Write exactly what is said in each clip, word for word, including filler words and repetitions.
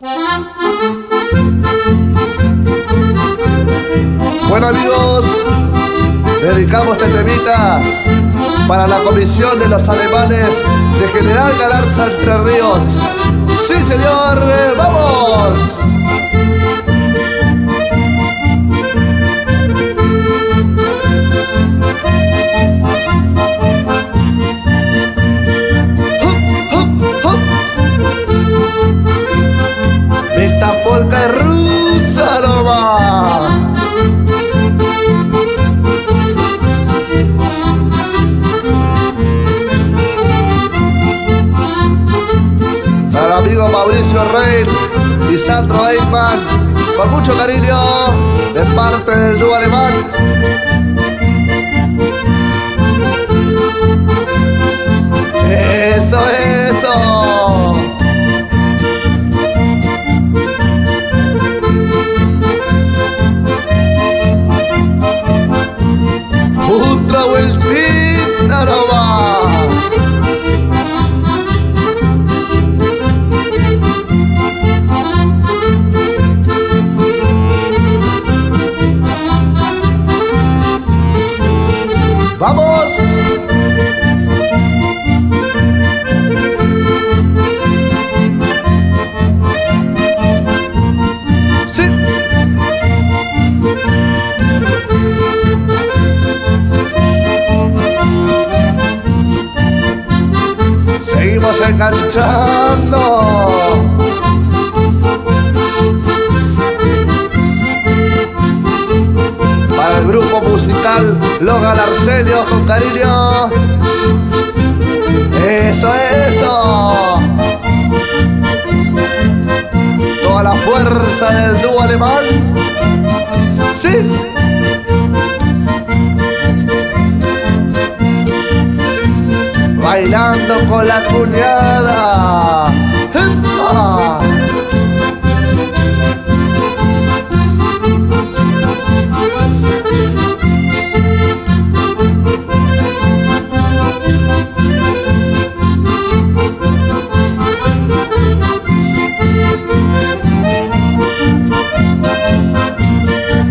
Bueno, amigos, dedicamos este temita para la comisión de los alemanes de General Galarza Entre Ríos. ¡Sí, señor! ¡Vamos! Esta polca es rusa nomás. Al amigo Mauricio Rey y Sandro Eichmann, con mucho cariño, de parte del dúo alemán. Eso, eso. Otra vueltita nomás. ¡Vamos! ¡Sí! Seguimos enganchando. Para el grupo musical Los Galarcenios, con cariño. Eso, eso. Toda la fuerza del dúo alemán. Sí. Bailando con la cuñada. ¡Epa!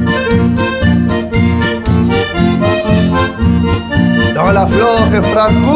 No la afloje, Franco.